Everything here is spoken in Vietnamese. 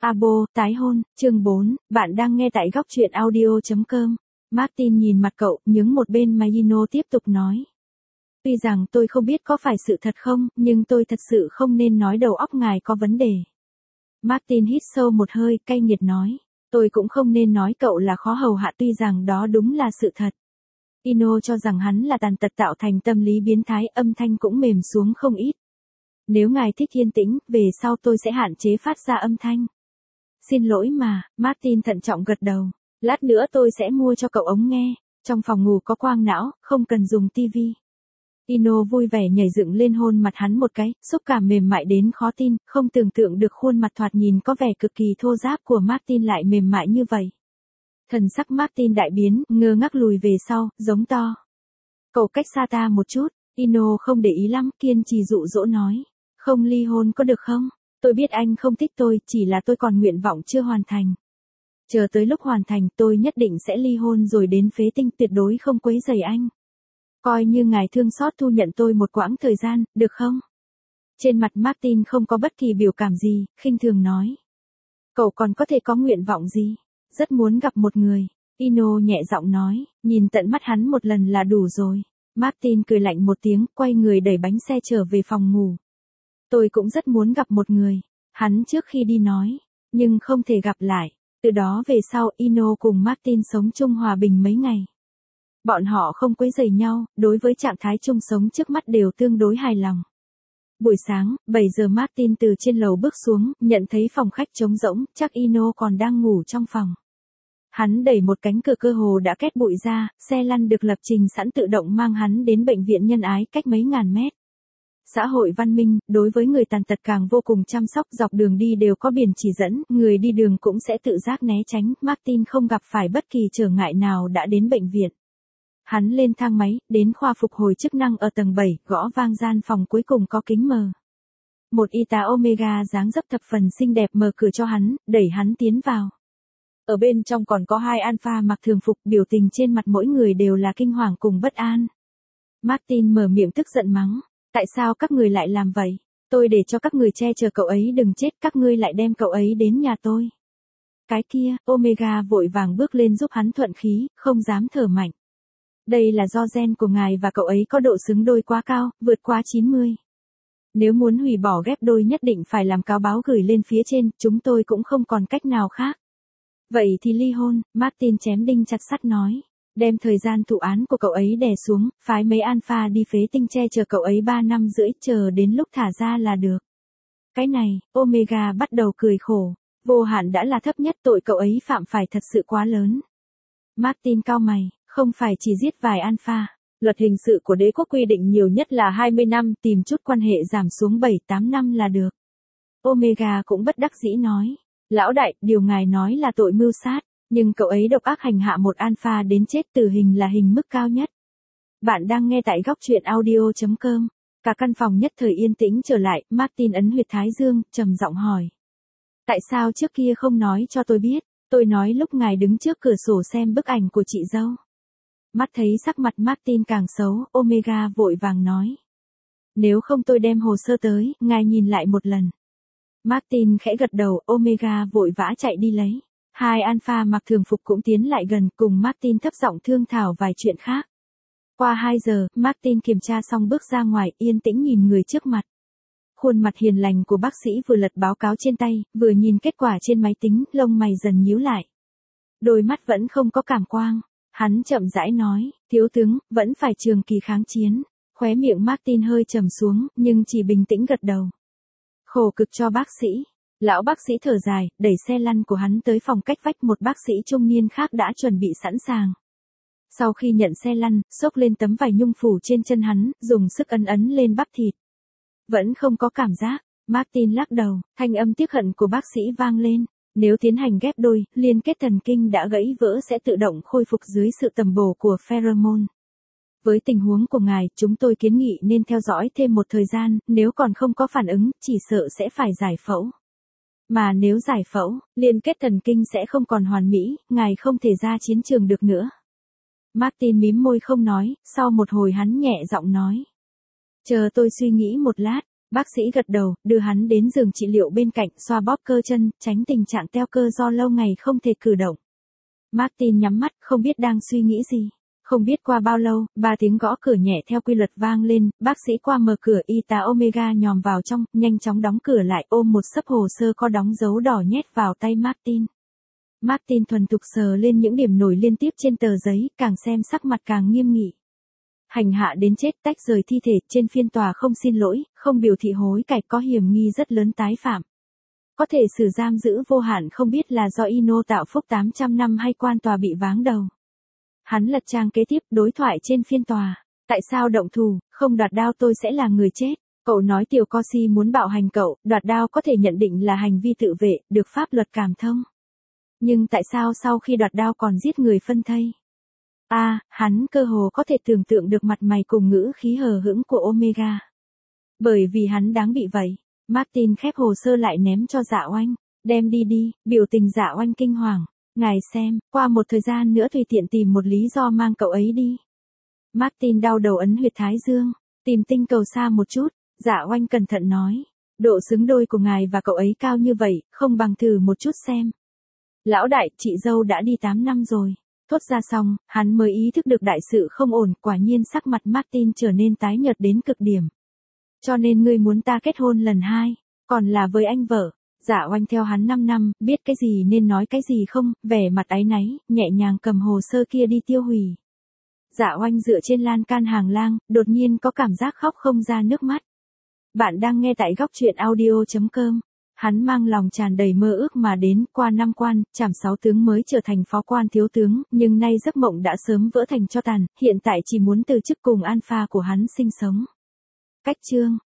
Abo, tái hôn, chương 4, bạn đang nghe tại góc truyện audio.com. Martin nhìn mặt cậu, nhướng một bên mà Ino tiếp tục nói. Tuy rằng tôi không biết có phải sự thật không, nhưng tôi thật sự không nên nói đầu óc ngài có vấn đề. Martin hít sâu một hơi, cay nghiệt nói. Tôi cũng không nên nói cậu là khó hầu hạ, tuy rằng đó đúng là sự thật. Ino cho rằng hắn là tàn tật tạo thành tâm lý biến thái, âm thanh cũng mềm xuống không ít. Nếu ngài thích yên tĩnh, về sau tôi sẽ hạn chế phát ra âm thanh. Xin lỗi mà, Martin thận trọng gật đầu. Lát nữa tôi sẽ mua cho cậu ống nghe. Trong phòng ngủ có quang não, không cần dùng tivi. Ino vui vẻ nhảy dựng lên hôn mặt hắn một cái, xúc cảm mềm mại đến khó tin, không tưởng tượng được khuôn mặt thoạt nhìn có vẻ cực kỳ thô ráp của Martin lại mềm mại như vậy. Thần sắc Martin đại biến, ngơ ngác lùi về sau, giống to. Cậu cách xa ta một chút, Ino không để ý lắm, kiên trì dụ dỗ nói. Không ly hôn có được không? Tôi biết anh không thích tôi, chỉ là tôi còn nguyện vọng chưa hoàn thành. Chờ tới lúc hoàn thành tôi nhất định sẽ ly hôn rồi đến phế tinh, tuyệt đối không quấy rầy anh. Coi như ngài thương xót thu nhận tôi một quãng thời gian, được không? Trên mặt Martin không có bất kỳ biểu cảm gì, khinh thường nói. Cậu còn có thể có nguyện vọng gì? Rất muốn gặp một người. Ino nhẹ giọng nói, nhìn tận mắt hắn một lần là đủ rồi. Martin cười lạnh một tiếng, quay người đẩy bánh xe trở về phòng ngủ. Tôi cũng rất muốn gặp một người. Hắn trước khi đi nói, nhưng không thể gặp lại. Từ đó về sau Ino cùng Martin sống chung hòa bình mấy ngày. Bọn họ không quấy rầy nhau, đối với trạng thái chung sống trước mắt đều tương đối hài lòng. Buổi sáng, 7 giờ Martin từ trên lầu bước xuống, nhận thấy phòng khách trống rỗng, chắc Ino còn đang ngủ trong phòng. Hắn đẩy một cánh cửa cơ hồ đã két bụi ra, xe lăn được lập trình sẵn tự động mang hắn đến bệnh viện nhân ái cách mấy ngàn mét. Xã hội văn minh, đối với người tàn tật càng vô cùng chăm sóc, dọc đường đi đều có biển chỉ dẫn, người đi đường cũng sẽ tự giác né tránh, Martin không gặp phải bất kỳ trở ngại nào đã đến bệnh viện. Hắn lên thang máy, đến khoa phục hồi chức năng ở tầng 7, gõ vang gian phòng cuối cùng có kính mờ. Một y tá Omega dáng dấp thập phần xinh đẹp mở cửa cho hắn, đẩy hắn tiến vào. Ở bên trong còn có 2 alpha mặc thường phục, biểu tình trên mặt mỗi người đều là kinh hoàng cùng bất an. Martin mở miệng tức giận mắng. Tại sao các người lại làm vậy? Tôi để cho các người che chở cậu ấy đừng chết, các ngươi lại đem cậu ấy đến nhà tôi. Cái kia, Omega vội vàng bước lên giúp hắn thuận khí, không dám thở mạnh. Đây là do gen của ngài và cậu ấy có độ xứng đôi quá cao, vượt quá 90. Nếu muốn hủy bỏ ghép đôi nhất định phải làm cáo báo gửi lên phía trên, chúng tôi cũng không còn cách nào khác. Vậy thì ly hôn, Martin chém đinh chặt sắt nói. Đem thời gian thụ án của cậu ấy đè xuống, phái mấy alpha đi phế tinh che chở cậu ấy 3 năm rưỡi, chờ đến lúc thả ra là được. Cái này, Omega bắt đầu cười khổ. Vô hạn đã là thấp nhất, tội cậu ấy phạm phải thật sự quá lớn. Martin cau mày, không phải chỉ giết vài alpha. Luật hình sự của đế quốc quy định nhiều nhất là 20 năm, tìm chút quan hệ giảm xuống 7-8 năm là được. Omega cũng bất đắc dĩ nói. Lão đại, điều ngài nói là tội mưu sát. Nhưng cậu ấy độc ác hành hạ một alpha đến chết, tử hình là hình mức cao nhất. Bạn đang nghe tại góc truyện audio.com. Cả căn phòng nhất thời yên tĩnh trở lại, Martin ấn huyệt thái dương, trầm giọng hỏi. Tại sao trước kia không nói cho tôi biết? Tôi nói lúc ngài đứng trước cửa sổ xem bức ảnh của chị dâu. Mắt thấy sắc mặt Martin càng xấu, Omega vội vàng nói. Nếu không tôi đem hồ sơ tới, ngài nhìn lại một lần. Martin khẽ gật đầu, Omega vội vã chạy đi lấy. 2 alpha mặc thường phục cũng tiến lại gần, cùng Martin thấp giọng thương thảo vài chuyện khác. Qua 2 giờ, Martin kiểm tra xong bước ra ngoài, yên tĩnh nhìn người trước mặt. Khuôn mặt hiền lành của bác sĩ vừa lật báo cáo trên tay, vừa nhìn kết quả trên máy tính, lông mày dần nhíu lại. Đôi mắt vẫn không có cảm quang. Hắn chậm rãi nói, thiếu tướng, vẫn phải trường kỳ kháng chiến. Khóe miệng Martin hơi trầm xuống, nhưng chỉ bình tĩnh gật đầu. Khổ cực cho bác sĩ. Lão bác sĩ thở dài, đẩy xe lăn của hắn tới phòng cách vách, một bác sĩ trung niên khác đã chuẩn bị sẵn sàng. Sau khi nhận xe lăn, xốc lên tấm vải nhung phủ trên chân hắn, dùng sức ấn lên bắp thịt. Vẫn không có cảm giác. Martin lắc đầu, thanh âm tiếc hận của bác sĩ vang lên. Nếu tiến hành ghép đôi, liên kết thần kinh đã gãy vỡ sẽ tự động khôi phục dưới sự tầm bổ của pheromone. Với tình huống của ngài, chúng tôi kiến nghị nên theo dõi thêm một thời gian, nếu còn không có phản ứng, chỉ sợ sẽ phải giải phẫu. Mà nếu giải phẫu, liên kết thần kinh sẽ không còn hoàn mỹ, ngài không thể ra chiến trường được nữa. Martin mím môi không nói, sau một hồi hắn nhẹ giọng nói. Chờ tôi suy nghĩ một lát, Bác sĩ gật đầu, đưa hắn đến giường trị liệu bên cạnh, xoa bóp cơ chân, tránh tình trạng teo cơ do lâu ngày không thể cử động. Martin nhắm mắt, không biết đang suy nghĩ gì. Không biết qua bao lâu, 3 tiếng gõ cửa nhẹ theo quy luật vang lên, bác sĩ qua mở cửa, y tá Omega nhòm vào trong, nhanh chóng đóng cửa lại, ôm một xấp hồ sơ có đóng dấu đỏ nhét vào tay Martin. Martin thuần thục sờ lên những điểm nổi liên tiếp trên tờ giấy, càng xem sắc mặt càng nghiêm nghị. Hành hạ đến chết, tách rời thi thể, trên phiên tòa không xin lỗi, không biểu thị hối cải, có hiểm nghi rất lớn tái phạm. Có thể xử giam giữ vô hạn, không biết là do Ino tạo phúc 800 năm hay quan tòa bị váng đầu. Hắn lật trang kế tiếp, đối thoại trên phiên tòa. Tại sao động thủ, không đoạt đao tôi sẽ là người chết. Cậu nói tiểu Corsi muốn bạo hành cậu, đoạt đao có thể nhận định là hành vi tự vệ, được pháp luật cảm thông. Nhưng tại sao sau khi đoạt đao còn giết người phân thây? Hắn cơ hồ có thể tưởng tượng được mặt mày cùng ngữ khí hờ hững của Omega. Bởi vì hắn đáng bị vậy. Martin khép hồ sơ lại ném cho Dạ Oanh. Đem đi, biểu tình Dạ Oanh kinh hoàng. Ngài xem, qua một thời gian nữa tùy tiện tìm một lý do mang cậu ấy đi. Martin đau đầu ấn huyệt thái dương. Tìm tinh cầu xa một chút. Dạ Oanh cẩn thận nói. Độ xứng đôi của ngài và cậu ấy cao như vậy, không bằng thử một chút xem. Lão đại, chị dâu đã đi 8 năm rồi. Thốt ra xong, hắn mới ý thức được đại sự không ổn, quả nhiên sắc mặt Martin trở nên tái nhợt đến cực điểm. Cho nên ngươi muốn ta kết hôn lần 2, còn là với anh vợ. Dạ Oanh theo hắn 5 năm, biết cái gì nên nói cái gì không, vẻ mặt áy náy, nhẹ nhàng cầm hồ sơ kia đi tiêu hủy. Dạ Oanh dựa trên lan can hàng lang, đột nhiên có cảm giác khóc không ra nước mắt. Bạn đang nghe tại góc truyện audio.com. Hắn mang lòng tràn đầy mơ ước mà đến, qua 5 quan, trảm 6 tướng mới trở thành phó quan thiếu tướng, nhưng nay giấc mộng đã sớm vỡ thành tro tàn, hiện tại chỉ muốn từ chức cùng alpha của hắn sinh sống. Cách chương